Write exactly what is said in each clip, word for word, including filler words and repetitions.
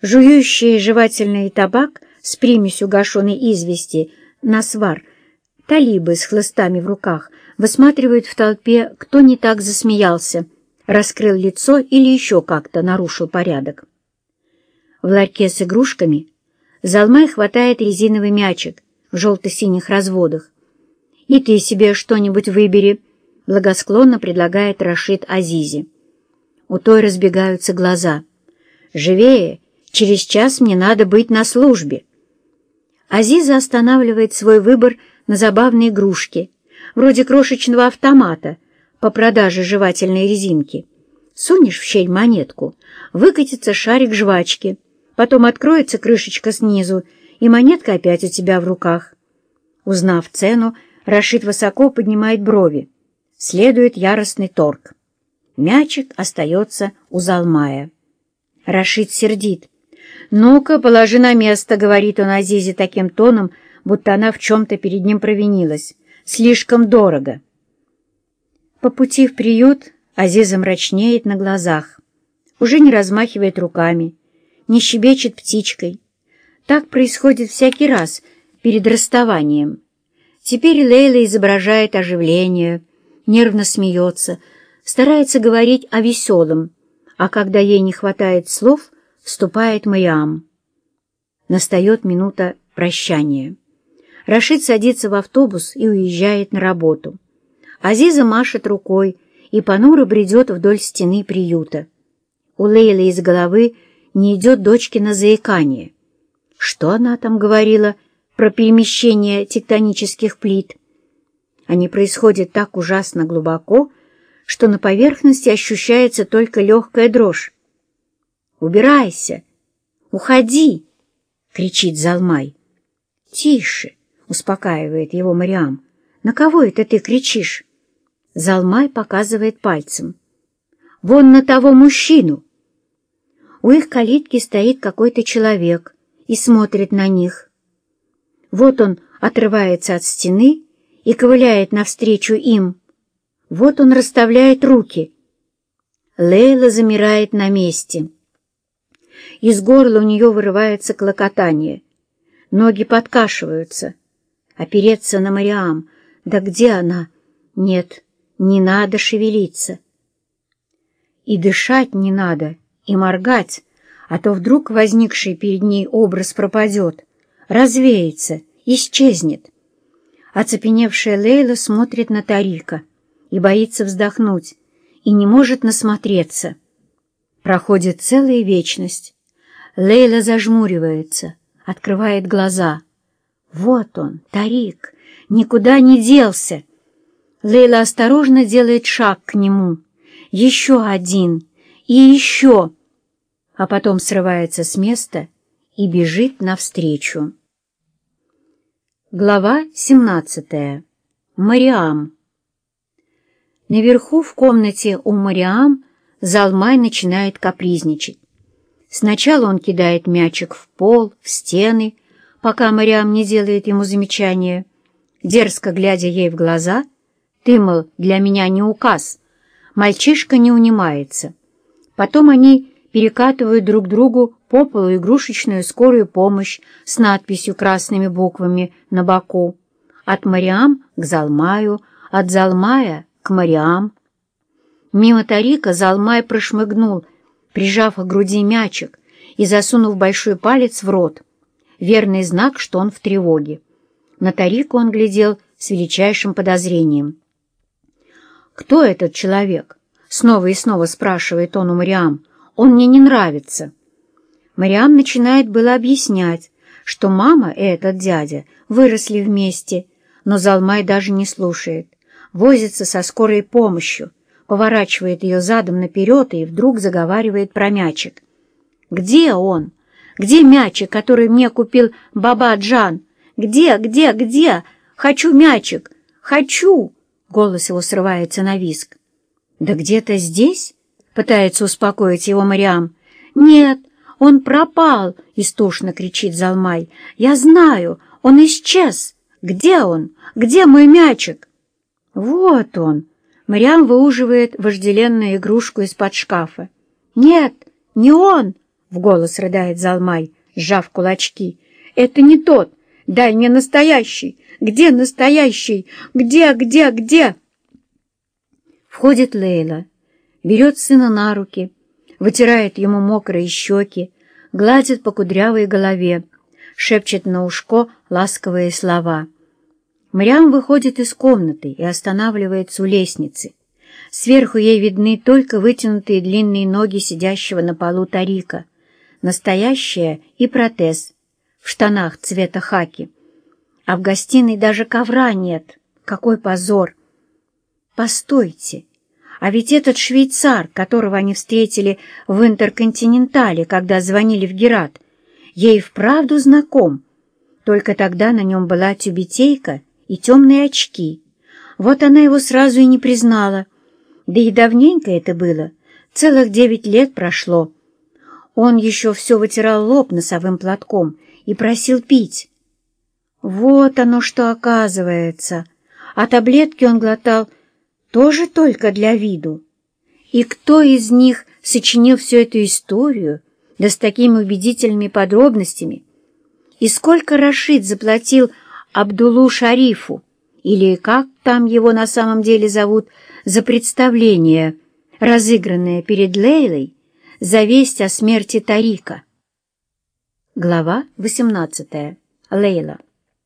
Жующие жевательный табак с примесью гашеной извести, насвар, талибы с хлыстами в руках высматривают в толпе, кто не так засмеялся, раскрыл лицо или еще как-то нарушил порядок. В ларьке с игрушками Залмай хватает резиновый мячик в желто-синих разводах. «И ты себе что-нибудь выбери», — благосклонно предлагает Рашид Азизе. У той разбегаются глаза. «Живее! Через час мне надо быть на службе». Азиза останавливает свой выбор на забавной игрушке, вроде крошечного автомата по продаже жевательной резинки. Сунешь в щель монетку, выкатится шарик жвачки, потом откроется крышечка снизу, и монетка опять у тебя в руках. Узнав цену, Рашид высоко поднимает брови. Следует яростный торг. Мячик остается у Залмая. Рашид сердит. «Ну-ка, положи на место», — говорит он Азизе таким тоном, будто она в чем-то перед ним провинилась. «Слишком дорого». По пути в приют Азиза мрачнеет на глазах. Уже не размахивает руками, не щебечет птичкой. Так происходит всякий раз перед расставанием. Теперь Лейла изображает оживление, нервно смеется, старается говорить о веселом, а когда ей не хватает слов, вступает Мариам. Настает минута прощания. Рашид садится в автобус и уезжает на работу. Азиза машет рукой и понуро бредет вдоль стены приюта. У Лейлы из головы не идет дочкино заикание. Что она там говорила про перемещение тектонических плит? Они происходят так ужасно глубоко, что на поверхности ощущается только легкая дрожь. «Убирайся! Уходи!» — кричит Залмай. «Тише!» — успокаивает его Мариам. «На кого это ты кричишь?» Залмай показывает пальцем. «Вон на того мужчину!» У их калитки стоит какой-то человек и смотрит на них. Вот он отрывается от стены и ковыляет навстречу им. Вот он расставляет руки. Лейла замирает на месте. Из горла у нее вырывается клокотание. Ноги подкашиваются. Опереться на Мариам. Да где она? Нет, не надо шевелиться. И дышать не надо, и моргать, а то вдруг возникший перед ней образ пропадет, развеется, исчезнет. Оцепеневшая Лейла смотрит на Тарика и боится вздохнуть, и не может насмотреться. Проходит целая вечность. Лейла зажмуривается, открывает глаза. Вот он, Тарик, никуда не делся. Лейла осторожно делает шаг к нему. Еще один и еще. А потом срывается с места и бежит навстречу. Глава семнадцатая. Мариам. Наверху в комнате у Мариам Залмай начинает капризничать. Сначала он кидает мячик в пол, в стены, пока Мариам не делает ему замечания, дерзко глядя ей в глаза. «Ты, мол, для меня не указ». Мальчишка не унимается. Потом они перекатывают друг другу по полу игрушечную скорую помощь с надписью красными буквами на боку. От Мариам к Залмаю, от Залмая к Мариам. Мимо Тарика Залмай прошмыгнул, прижав к груди мячик и засунув большой палец в рот. Верный знак, что он в тревоге. На Тарика он глядел с величайшим подозрением. «Кто этот человек?» — снова и снова спрашивает он у Мариам. «Он мне не нравится». Мариам начинает было объяснять, что мама и этот дядя выросли вместе, но Залмай даже не слушает, возится со скорой помощью, поворачивает ее задом наперед и вдруг заговаривает про мячик. «Где он? Где мячик, который мне купил Баба-Джан? Где, где, где? Хочу мячик! Хочу!» Голос его срывается на визг. «Да где-то здесь?» — пытается успокоить его Мариам. «Нет, он пропал!» — истошно кричит Залмай. «Я знаю, он исчез! Где он? Где мой мячик?» «Вот он!» — Мариам выуживает вожделенную игрушку из-под шкафа. «Нет, не он!» — в голос рыдает Залмай, сжав кулачки. «Это не тот! Дай мне настоящий! Где настоящий? Где, где, где?» Входит Лейла, берет сына на руки, вытирает ему мокрые щеки, гладит по кудрявой голове, шепчет на ушко ласковые слова. Мрям выходит из комнаты и останавливается у лестницы. Сверху ей видны только вытянутые длинные ноги сидящего на полу Тарика, настоящая и протез в штанах цвета хаки. А в гостиной даже ковра нет. Какой позор! Постойте, а ведь этот швейцар, которого они встретили в Интерконтинентале, когда звонили в Герат, ей вправду знаком. Только тогда на нем была тюбетейка и темные очки. Вот она его сразу и не признала. Да и давненько это было, целых девять лет прошло. Он еще все вытирал лоб носовым платком и просил пить. Вот оно что оказывается. А таблетки он глотал тоже только для виду. И кто из них сочинил всю эту историю, да с такими убедительными подробностями? И сколько Рашид заплатил Абдулу Шарифу, или как там его на самом деле зовут, за представление, разыгранное перед Лейлой, за весть о смерти Тарика? Глава восемнадцатая. Лейла.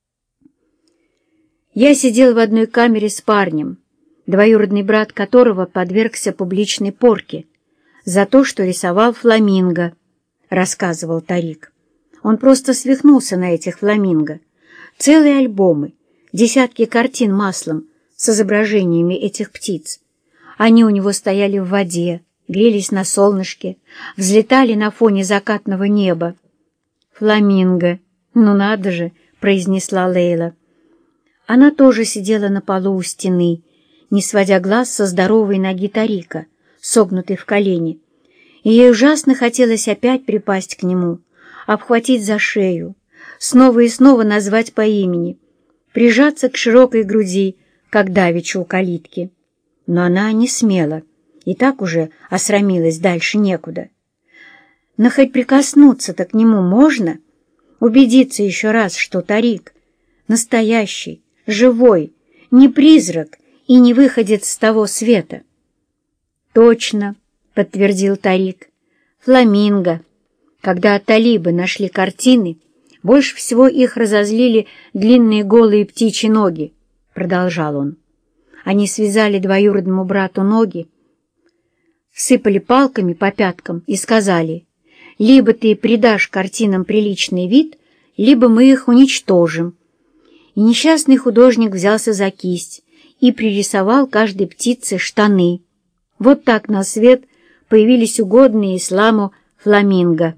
Я сидел в одной камере с парнем, двоюродный брат которого подвергся публичной порке за то, что рисовал фламинго, рассказывал Тарик. Он просто свихнулся на этих фламинго. Целые альбомы, десятки картин маслом с изображениями этих птиц. Они у него стояли в воде, грелись на солнышке, взлетали на фоне закатного неба. «Фламинго! Ну надо же!» — произнесла Лейла. Она тоже сидела на полу у стены, не сводя глаз со здоровой ноги Тарика, согнутой в колени, и ей ужасно хотелось опять припасть к нему, обхватить за шею, снова и снова назвать по имени, прижаться к широкой груди, как давеча у калитки. Но она не смела, и так уже осрамилась дальше некуда. Но хоть прикоснуться-то к нему можно, убедиться еще раз, что Тарик настоящий, живой, не призрак и не выходец с того света. «Точно», — подтвердил Тарик, — «фламинго». Когда талибы нашли картины, больше всего их разозлили длинные голые птичьи ноги, — продолжал он. Они связали двоюродному брату ноги, сыпали палками по пяткам и сказали: «Либо ты придашь картинам приличный вид, либо мы их уничтожим». И несчастный художник взялся за кисть и пририсовал каждой птице штаны. Вот так на свет появились угодные исламу фламинго.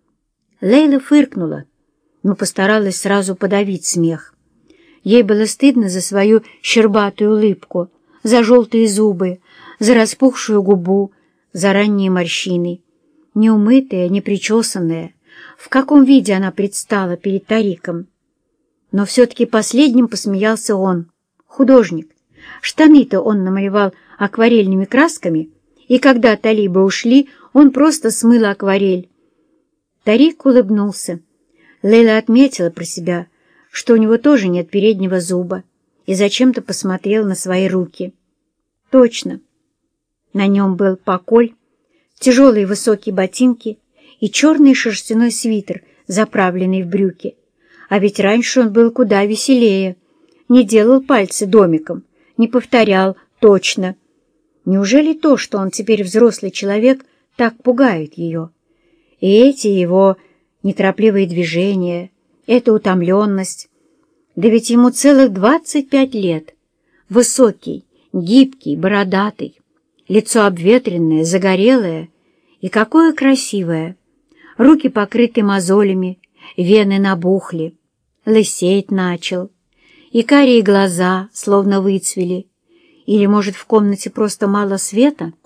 Лейла фыркнула, но постаралась сразу подавить смех. Ей было стыдно за свою щербатую улыбку, за желтые зубы, за распухшую губу, за ранние морщины. Неумытая, непричесанная, в каком виде она предстала перед Тариком. Но все-таки последним посмеялся он, художник. Штаны-то он намалевал акварельными красками, и когда талибы ушли, он просто смыл акварель. Тарик улыбнулся. Лейла отметила про себя, что у него тоже нет переднего зуба, и зачем-то посмотрел на свои руки. Точно. На нем был поколь, тяжелые высокие ботинки и черный шерстяной свитер, заправленный в брюки. А ведь раньше он был куда веселее, не делал пальцы домиком, не повторял «точно». Неужели то, что он теперь взрослый человек, так пугает ее? И эти его неторопливые движения, эта утомленность. Да ведь ему целых двадцать пять лет. Высокий, гибкий, бородатый, лицо обветренное, загорелое. И какое красивое! Руки покрыты мозолями, вены набухли, лысеть начал. И карие глаза словно выцвели. Или, может, в комнате просто мало света?